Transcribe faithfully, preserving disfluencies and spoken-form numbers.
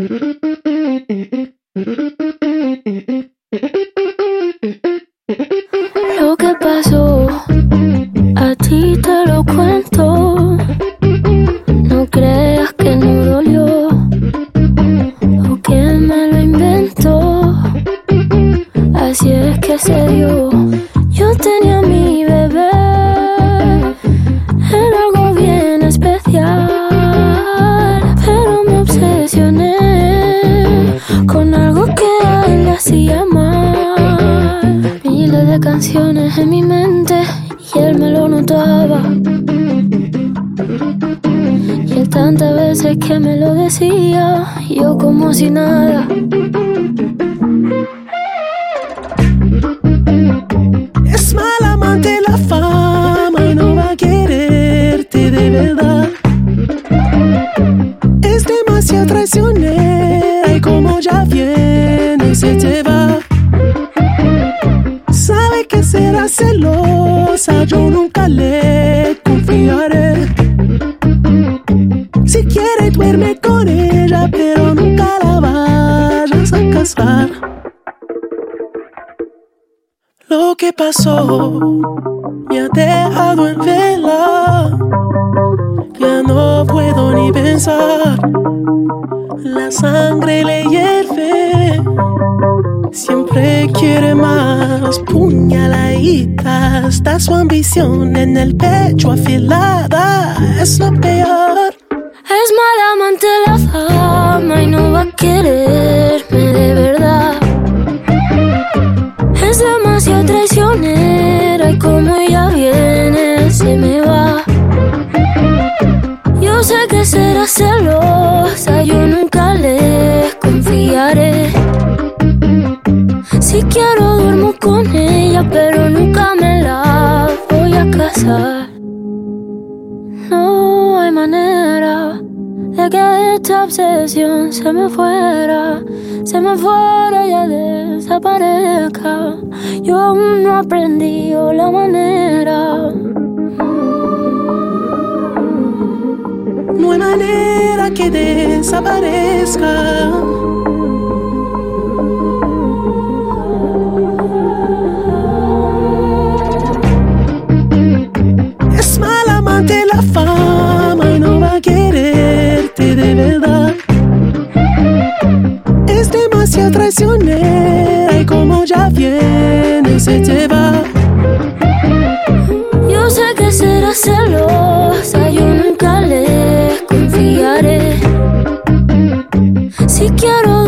Lo que pasó, a ti te lo cuento. No creas que no dolió o que me lo inventó. Así es que se dio. Yo tenía a mi bebé, era algo bien especial, pero me obsesioné con algo que a él le hacía mal. Miles de canciones en mi mente y él me lo notaba. Y él tantas veces que me lo decía, yo como si nada. Es mal amante la fama y no va a quererte de verdad. Es demasiado traicionera y como ya viene se te va. Sabe que será celosa, yo nunca le confiaré. Si quiere duerme con ella, pero nunca la vayas a casar. Lo que pasó me ha dejado en vela. Ya no puedo ni pensar. La sangre le hierve. Siempre quiere más. Puñaladita. Está su ambición en el pecho afilada. Es lo peor. Es mala amante la fama y no va a quererme de verdad. Es demasiado traicionera y como ella viene se me va. Yo sé que será celosa, yo nunca le confiaré. Si quiero duermo con ella, pero nunca me la voy a casar. No hay manera de que esta obsesión se me fuera, se me fuera y ya desaparezca. Yo aún no aprendí la manera. No hay manera que desaparezca. Es mal amante la fama y no va a quererte de verdad. Es demasiado traicionera y como ya viene se te va. Yo sé que será celosa, yo nunca le confiaré. Si quiero